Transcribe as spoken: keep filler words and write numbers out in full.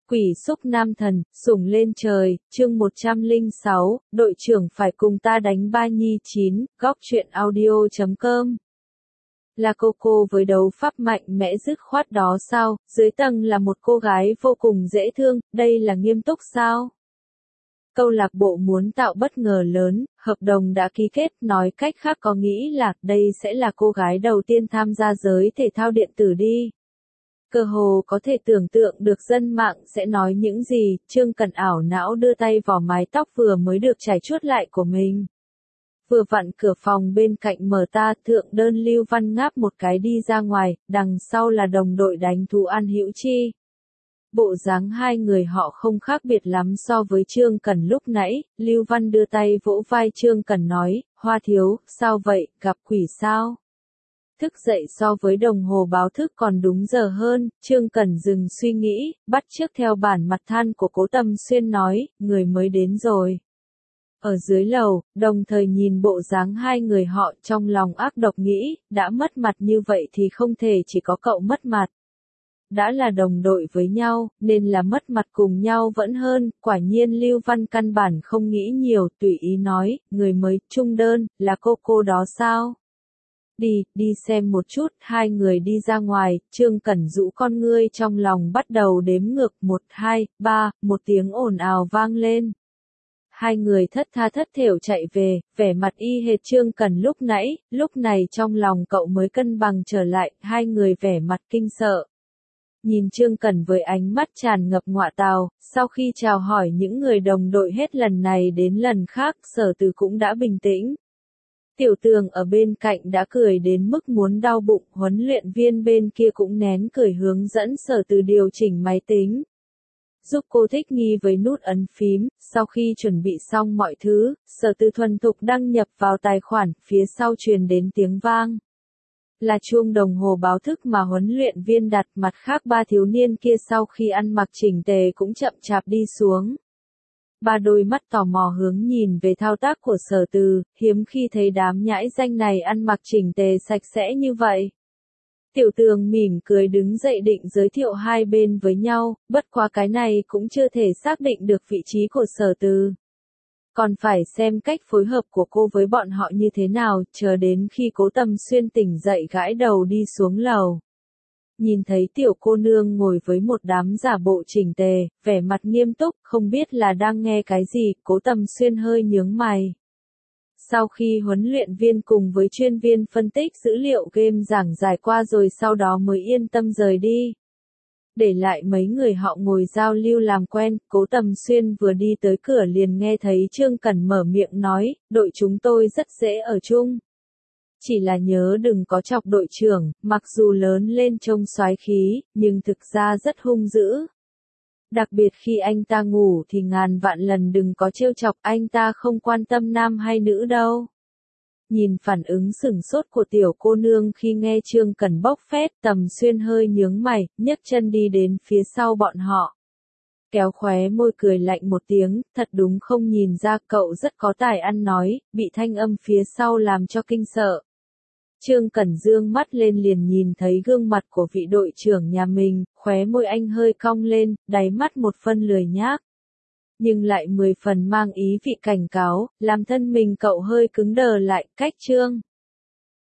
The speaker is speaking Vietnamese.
Quỷ xúc nam thần, sủng lên trời, chương một trăm lẻ sáu, đội trưởng phải cùng ta đánh ba nhi chín, góc truyện audio chấm com. Là cô cô với đấu pháp mạnh mẽ dứt khoát đó sao, dưới tầng là một cô gái vô cùng dễ thương, đây là nghiêm túc sao? Câu lạc bộ muốn tạo bất ngờ lớn, hợp đồng đã ký kết, nói cách khác có nghĩ là đây sẽ là cô gái đầu tiên tham gia giới thể thao điện tử đi. Cơ hồ có thể tưởng tượng được dân mạng sẽ nói những gì, Trương Cẩn ảo não đưa tay vào mái tóc vừa mới được chải chuốt lại của mình. Vừa vặn cửa phòng bên cạnh mở ta, thượng đơn Lưu Văn ngáp một cái đi ra ngoài, đằng sau là đồng đội đánh thú An Hữu Chi. Bộ dáng hai người họ không khác biệt lắm so với Trương Cẩn lúc nãy, Lưu Văn đưa tay vỗ vai Trương Cẩn nói, Hoa thiếu, sao vậy, gặp quỷ sao? Thức dậy so với đồng hồ báo thức còn đúng giờ hơn, Trương Cẩn dừng suy nghĩ, bắt chước theo bản mặt than của Cố Tâm Xuyên nói, người mới đến rồi. Ở dưới lầu, đồng thời nhìn bộ dáng hai người họ trong lòng ác độc nghĩ, đã mất mặt như vậy thì không thể chỉ có cậu mất mặt. Đã là đồng đội với nhau, nên là mất mặt cùng nhau vẫn hơn, quả nhiên Lưu Văn căn bản không nghĩ nhiều, tùy ý nói, người mới, trung đơn, là cô cô đó sao? Đi, đi xem một chút, hai người đi ra ngoài, Trương Cẩn rũ con ngươi trong lòng bắt đầu đếm ngược, một, hai, ba, một tiếng ồn ào vang lên. Hai người thất tha thất thểu chạy về, vẻ mặt y hệt Trương Cẩn lúc nãy, lúc này trong lòng cậu mới cân bằng trở lại, hai người vẻ mặt kinh sợ. Nhìn Trương Cẩn với ánh mắt tràn ngập ngọa tào, sau khi chào hỏi những người đồng đội hết lần này đến lần khác, Sở Từ cũng đã bình tĩnh. Tiểu Tường ở bên cạnh đã cười đến mức muốn đau bụng, huấn luyện viên bên kia cũng nén cười hướng dẫn Sở Từ điều chỉnh máy tính. Giúp cô thích nghi với nút ấn phím, sau khi chuẩn bị xong mọi thứ, Sở Từ thuần thục đăng nhập vào tài khoản, phía sau truyền đến tiếng vang. Là chuông đồng hồ báo thức mà huấn luyện viên đặt, mặt khác ba thiếu niên kia sau khi ăn mặc chỉnh tề cũng chậm chạp đi xuống. Ba đôi mắt tò mò hướng nhìn về thao tác của Sở Từ, hiếm khi thấy đám nhãi danh này ăn mặc chỉnh tề sạch sẽ như vậy. Tiểu Tường mỉm cười đứng dậy định giới thiệu hai bên với nhau, bất quá cái này cũng chưa thể xác định được vị trí của Sở Từ. Còn phải xem cách phối hợp của cô với bọn họ như thế nào, chờ đến khi Cố Tâm Xuyên tỉnh dậy gãi đầu đi xuống lầu. Nhìn thấy tiểu cô nương ngồi với một đám giả bộ chỉnh tề, vẻ mặt nghiêm túc, không biết là đang nghe cái gì, Cố Tâm Xuyên hơi nhướng mày. Sau khi huấn luyện viên cùng với chuyên viên phân tích dữ liệu game giảng giải qua rồi sau đó mới yên tâm rời đi. Để lại mấy người họ ngồi giao lưu làm quen, Cố Tâm Xuyên vừa đi tới cửa liền nghe thấy Trương Cẩn mở miệng nói, đội chúng tôi rất dễ ở chung. Chỉ là nhớ đừng có chọc đội trưởng, mặc dù lớn lên trông soái khí, nhưng thực ra rất hung dữ. Đặc biệt khi anh ta ngủ thì ngàn vạn lần đừng có trêu chọc, anh ta không quan tâm nam hay nữ đâu. Nhìn phản ứng sửng sốt của tiểu cô nương khi nghe Trương Cẩn bốc phét, Tầm Xuyên hơi nhướng mày, nhấc chân đi đến phía sau bọn họ. Kéo khóe môi cười lạnh một tiếng, thật đúng không nhìn ra cậu rất có tài ăn nói, bị thanh âm phía sau làm cho kinh sợ. Trương Cẩn dương mắt lên liền nhìn thấy gương mặt của vị đội trưởng nhà mình, khóe môi anh hơi cong lên, đáy mắt một phân lười nhác. Nhưng lại mười phần mang ý vị cảnh cáo, làm thân mình cậu hơi cứng đờ lại, cách Trương